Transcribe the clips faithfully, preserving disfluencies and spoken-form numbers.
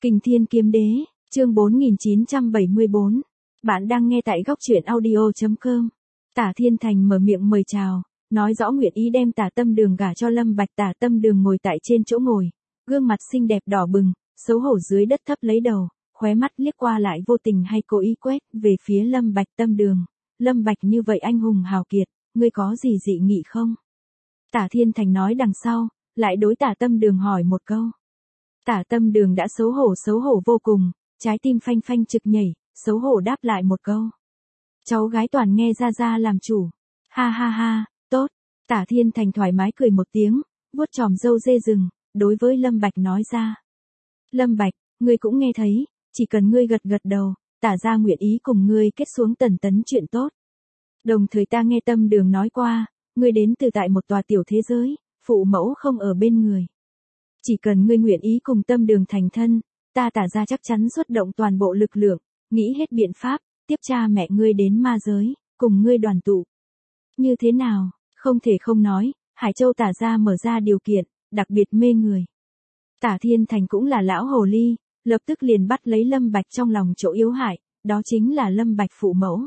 Kình Thiên Kiếm Đế, chương bốn nghìn chín trăm bảy mươi bốn. Bạn đang nghe tại góc truyện audio chấm com. Tả Thiên Thành mở miệng mời chào, nói rõ nguyện ý đem Tả Tâm Đường gả cho Lâm Bạch. Tả Tâm Đường ngồi tại trên chỗ ngồi, gương mặt xinh đẹp đỏ bừng, xấu hổ dưới đất thấp lấy đầu, khóe mắt liếc qua lại vô tình hay cố ý quét về phía Lâm Bạch. Tâm Đường, Lâm Bạch như vậy anh hùng hào kiệt, ngươi có gì dị nghị không? Tả Thiên Thành nói đằng sau, lại đối Tả Tâm Đường hỏi một câu. Tả Tâm Đường đã xấu hổ xấu hổ vô cùng, trái tim phanh phanh trực nhảy, xấu hổ đáp lại một câu. Cháu gái toàn nghe ra ra làm chủ. Ha ha ha, tốt. Tả Thiên Thành thoải mái cười một tiếng, vuốt chòm râu dê rừng, đối với Lâm Bạch nói ra. Lâm Bạch, ngươi cũng nghe thấy, chỉ cần ngươi gật gật đầu, Tả gia nguyện ý cùng ngươi kết xuống tần tấn chuyện tốt. Đồng thời ta nghe Tâm Đường nói qua, ngươi đến từ tại một tòa tiểu thế giới, phụ mẫu không ở bên người. Chỉ cần ngươi nguyện ý cùng Tâm Đường thành thân, ta Tả gia chắc chắn xuất động toàn bộ lực lượng, nghĩ hết biện pháp, tiếp cha mẹ ngươi đến ma giới, cùng ngươi đoàn tụ. Như thế nào, không thể không nói, Hải Châu Tả gia mở ra điều kiện, đặc biệt mê người. Tả Thiên Thành cũng là lão hồ ly, lập tức liền bắt lấy Lâm Bạch trong lòng chỗ yếu hại, đó chính là Lâm Bạch phụ mẫu.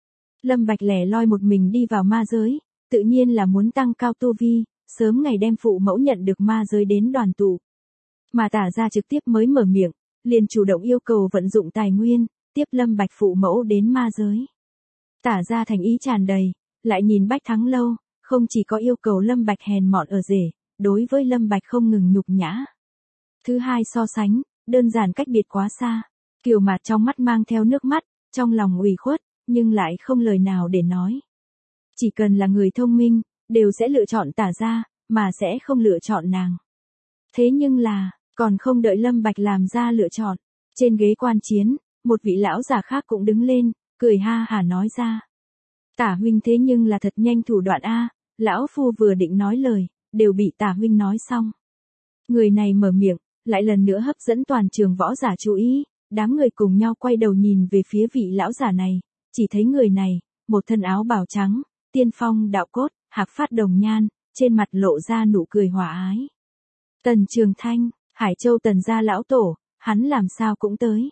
Lâm Bạch lẻ loi một mình đi vào ma giới, tự nhiên là muốn tăng cao tu vi, sớm ngày đem phụ mẫu nhận được ma giới đến đoàn tụ. Mà Tả gia trực tiếp mới mở miệng, liền chủ động yêu cầu vận dụng tài nguyên, tiếp Lâm Bạch phụ mẫu đến ma giới. Tả gia thành ý tràn đầy, lại nhìn Bách Thắng Lâu, không chỉ có yêu cầu Lâm Bạch hèn mọn ở rể, đối với Lâm Bạch không ngừng nhục nhã. Thứ hai so sánh, đơn giản cách biệt quá xa. Kiều Mạt trong mắt mang theo nước mắt, trong lòng ủy khuất, nhưng lại không lời nào để nói. Chỉ cần là người thông minh, đều sẽ lựa chọn Tả gia, mà sẽ không lựa chọn nàng. Thế nhưng là, còn không đợi Lâm Bạch làm ra lựa chọn, trên ghế quan chiến, một vị lão già khác cũng đứng lên, cười ha hả nói ra. Tả huynh thế nhưng là thật nhanh thủ đoạn a, lão phu vừa định nói lời, đều bị Tả huynh nói xong. Người này mở miệng, lại lần nữa hấp dẫn toàn trường võ giả chú ý, đám người cùng nhau quay đầu nhìn về phía vị lão giả này, chỉ thấy người này, một thân áo bào trắng, tiên phong đạo cốt, hạc phát đồng nhan, trên mặt lộ ra nụ cười hòa ái. Tần Trường Thanh, Hải Châu Tần gia lão tổ, hắn làm sao cũng tới.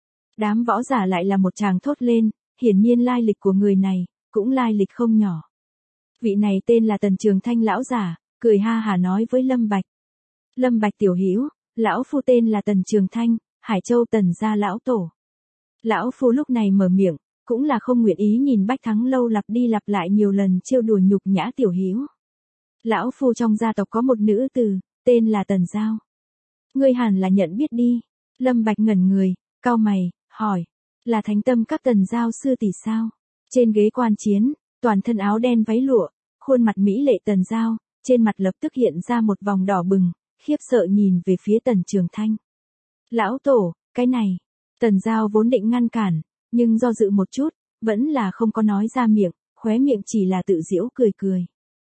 Đám võ giả lại là một tràng thốt lên, hiển nhiên lai lịch của người này, cũng lai lịch không nhỏ. Vị này tên là Tần Trường Thanh lão giả, cười ha hà nói với Lâm Bạch. Lâm Bạch tiểu hữu, lão phu tên là Tần Trường Thanh, Hải Châu Tần gia lão tổ. Lão phu lúc này mở miệng, cũng là không nguyện ý nhìn Bách Thắng Lâu lặp đi lặp lại nhiều lần trêu đùa nhục nhã tiểu hữu. Lão phu trong gia tộc có một nữ tử, tên là Tần Giao. Ngươi hẳn là nhận biết đi. Lâm Bạch ngẩn người, cau mày, hỏi, là Thánh Tâm các Tần Giao sư tỷ sao? Trên ghế quan chiến, toàn thân áo đen váy lụa, khuôn mặt mỹ lệ Tần Giao, trên mặt lập tức hiện ra một vòng đỏ bừng, khiếp sợ nhìn về phía Tần Trường Thanh. Lão tổ, cái này, Tần Giao vốn định ngăn cản, nhưng do dự một chút, vẫn là không có nói ra miệng, khóe miệng chỉ là tự giễu cười cười.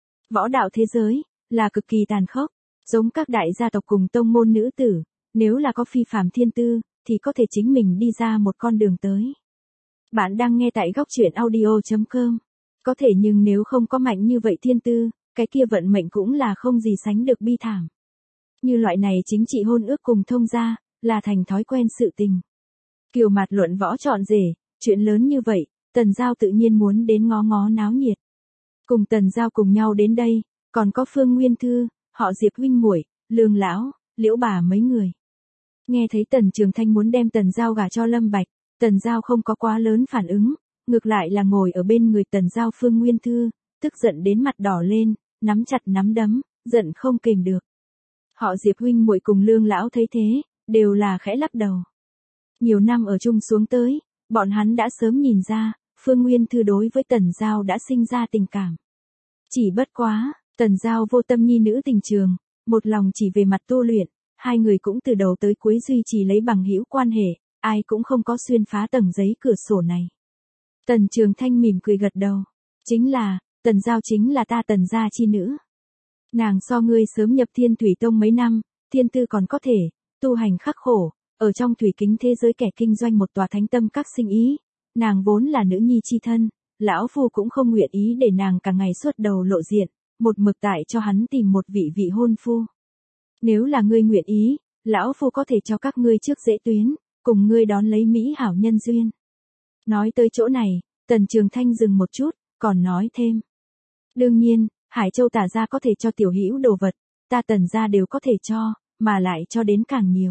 Võ đạo thế giới, là cực kỳ tàn khốc, giống các đại gia tộc cùng tông môn nữ tử, nếu là có phi phàm thiên tư, thì có thể chính mình đi ra một con đường tới. Bạn đang nghe tại góc truyện audio chấm com. Có thể nhưng nếu không có mạnh như vậy thiên tư, cái kia vận mệnh cũng là không gì sánh được bi thảm. Như loại này chính trị hôn ước cùng thông gia, là thành thói quen sự tình. Kiều Mạt luận võ chọn rể, chuyện lớn như vậy, Tần Giao tự nhiên muốn đến ngó ngó náo nhiệt. Cùng Tần Giao cùng nhau đến đây, còn có Phương Nguyên Thư, họ Diệp huynh muội, Lương lão, Liễu bà mấy người. Nghe thấy Tần Trường Thanh muốn đem Tần Giao gả cho Lâm Bạch, Tần Giao không có quá lớn phản ứng, ngược lại là ngồi ở bên người Tần Giao Phương Nguyên Thư, tức giận đến mặt đỏ lên, nắm chặt nắm đấm, giận không kềm được. Họ Diệp huynh muội cùng Lương lão thấy thế, đều là khẽ lắc đầu. Nhiều năm ở chung xuống tới, bọn hắn đã sớm nhìn ra, Phương Nguyên Thư đối với Tần Giao đã sinh ra tình cảm. Chỉ bất quá, Tần Giao vô tâm nhi nữ tình trường, một lòng chỉ về mặt tu luyện, hai người cũng từ đầu tới cuối duy trì lấy bằng hữu quan hệ, ai cũng không có xuyên phá tầng giấy cửa sổ này. Tần Trường Thanh mỉm cười gật đầu, chính là, Tần Giao chính là ta Tần gia chi nữ. Nàng so ngươi sớm nhập Thiên Thủy Tông mấy năm, thiên tư còn có thể, tu hành khắc khổ, ở trong thủy kính thế giới kẻ kinh doanh một tòa Thánh Tâm các sinh ý, nàng vốn là nữ nhi chi thân, lão phu cũng không nguyện ý để nàng cả ngày suốt đầu lộ diện, một mực tại cho hắn tìm một vị vị hôn phu. Nếu là ngươi nguyện ý, lão phu có thể cho các ngươi trước dễ tuyến, cùng ngươi đón lấy mỹ hảo nhân duyên. Nói tới chỗ này, Tần Trường Thanh dừng một chút, còn nói thêm. Đương nhiên, Hải Châu Tả gia có thể cho tiểu hữu đồ vật, ta Tần gia đều có thể cho, mà lại cho đến càng nhiều.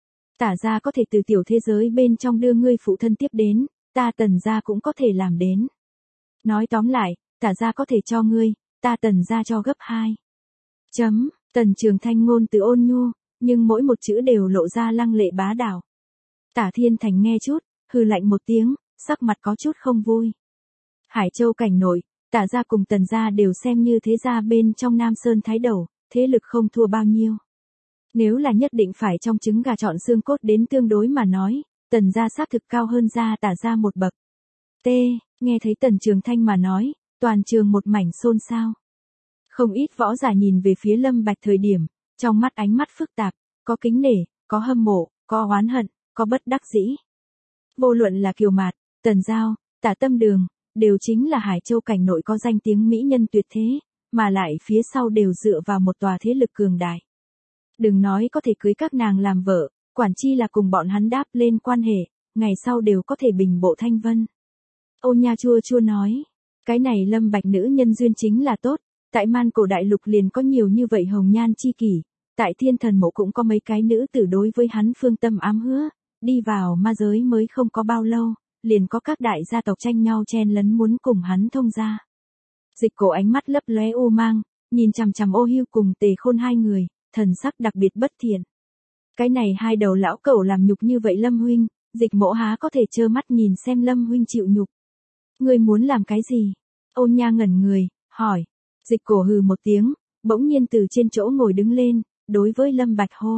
Tả gia có thể từ tiểu thế giới bên trong đưa ngươi phụ thân tiếp đến, ta Tần gia cũng có thể làm đến. Nói tóm lại, Tả gia có thể cho ngươi, ta Tần gia cho gấp hai. Chấm, Tần Trường Thanh ngôn từ ôn nhu, nhưng mỗi một chữ đều lộ ra lăng lệ bá đạo. Tả Thiên Thành nghe chút, hừ lạnh một tiếng, sắc mặt có chút không vui. Hải Châu cảnh nội, Tả gia cùng Tần gia đều xem như thế gia bên trong Nam Sơn Thái Đầu, thế lực không thua bao nhiêu. Nếu là nhất định phải trong trứng gà chọn xương cốt đến tương đối mà nói, Tần gia xác thực cao hơn gia Tả gia một bậc. T, nghe thấy Tần Trường Thanh mà nói, toàn trường một mảnh xôn xao. Không ít võ giả nhìn về phía Lâm Bạch thời điểm, trong mắt ánh mắt phức tạp, có kính nể, có hâm mộ, có oán hận, có bất đắc dĩ. Vô luận là Kiều Mạt, Tần Giao, Tả Tâm Đường, đều chính là Hải Châu cảnh nội có danh tiếng mỹ nhân tuyệt thế, mà lại phía sau đều dựa vào một tòa thế lực cường đại. Đừng nói có thể cưới các nàng làm vợ, quản chi là cùng bọn hắn đáp lên quan hệ, ngày sau đều có thể bình bộ thanh vân. Ô Nha chua chua nói, cái này Lâm Bạch nữ nhân duyên chính là tốt, tại Man Cổ đại lục liền có nhiều như vậy hồng nhan chi kỷ, tại Thiên Thần Mộ cũng có mấy cái nữ tử đối với hắn phương tâm ám hứa, đi vào ma giới mới không có bao lâu, liền có các đại gia tộc tranh nhau chen lấn muốn cùng hắn thông gia. Dịch Cổ ánh mắt lấp lóe u mang, nhìn chằm chằm Ô Hưu cùng Tề Khôn hai người, thần sắc đặc biệt bất thiện. Cái này hai đầu lão cẩu làm nhục như vậy Lâm huynh, Dịch Mỗ há có thể trơ mắt nhìn xem Lâm huynh chịu nhục. Ngươi muốn làm cái gì? Ô Nha ngẩn người, hỏi. Dịch Cổ hừ một tiếng, bỗng nhiên từ trên chỗ ngồi đứng lên, đối với Lâm Bạch hô.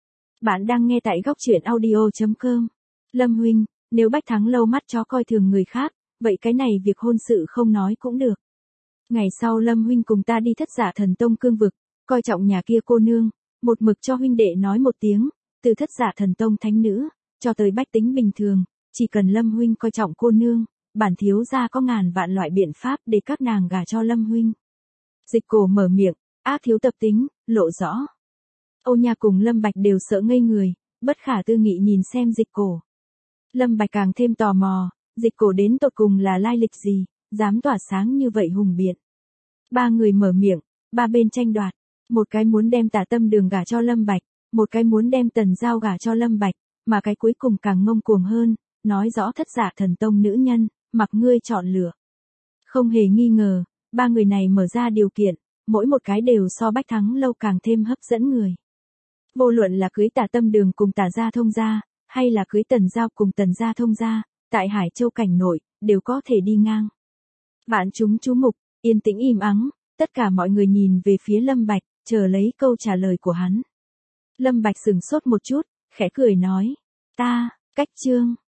Bạn đang nghe tại góc truyện audio chấm com. Lâm huynh, nếu Bách Thắng lâu mắt chó coi thường người khác, vậy cái này việc hôn sự không nói cũng được. Ngày sau Lâm huynh cùng ta đi Thất Dạ Thần Tông cương vực, coi trọng nhà kia cô nương, một mực cho huynh đệ nói một tiếng, từ Thất Dạ Thần Tông thánh nữ, cho tới bách tính bình thường, chỉ cần Lâm huynh coi trọng cô nương, bản thiếu gia có ngàn vạn loại biện pháp để các nàng gả cho Lâm huynh. Dịch Cổ mở miệng, ác thiếu tập tính, lộ rõ. Ô Nha cùng Lâm Bạch đều sợ ngây người, bất khả tư nghị nhìn xem Dịch Cổ. Lâm Bạch càng thêm tò mò, Dịch Cổ đến tột cùng là lai lịch gì, dám tỏa sáng như vậy hùng biện. Ba người mở miệng, ba bên tranh đoạt, một cái muốn đem Tả Tâm Đường gả cho Lâm Bạch, một cái muốn đem Tần Giao gả cho Lâm Bạch, mà cái cuối cùng càng ngông cuồng hơn, nói rõ Thất Dạ Thần Tông nữ nhân, mặc ngươi chọn lựa. Không hề nghi ngờ, ba người này mở ra điều kiện, mỗi một cái đều so Bách Thắng lâu càng thêm hấp dẫn người. Vô luận là cưới Tả Tâm Đường cùng Tả gia thông gia, hay là cưới Tần Giao cùng Tần gia thông gia, tại Hải Châu cảnh nội, đều có thể đi ngang. Vạn chúng chú mục, yên tĩnh im ắng, tất cả mọi người nhìn về phía Lâm Bạch, chờ lấy câu trả lời của hắn. Lâm Bạch sững sốt một chút, khẽ cười nói, ta, cách chương.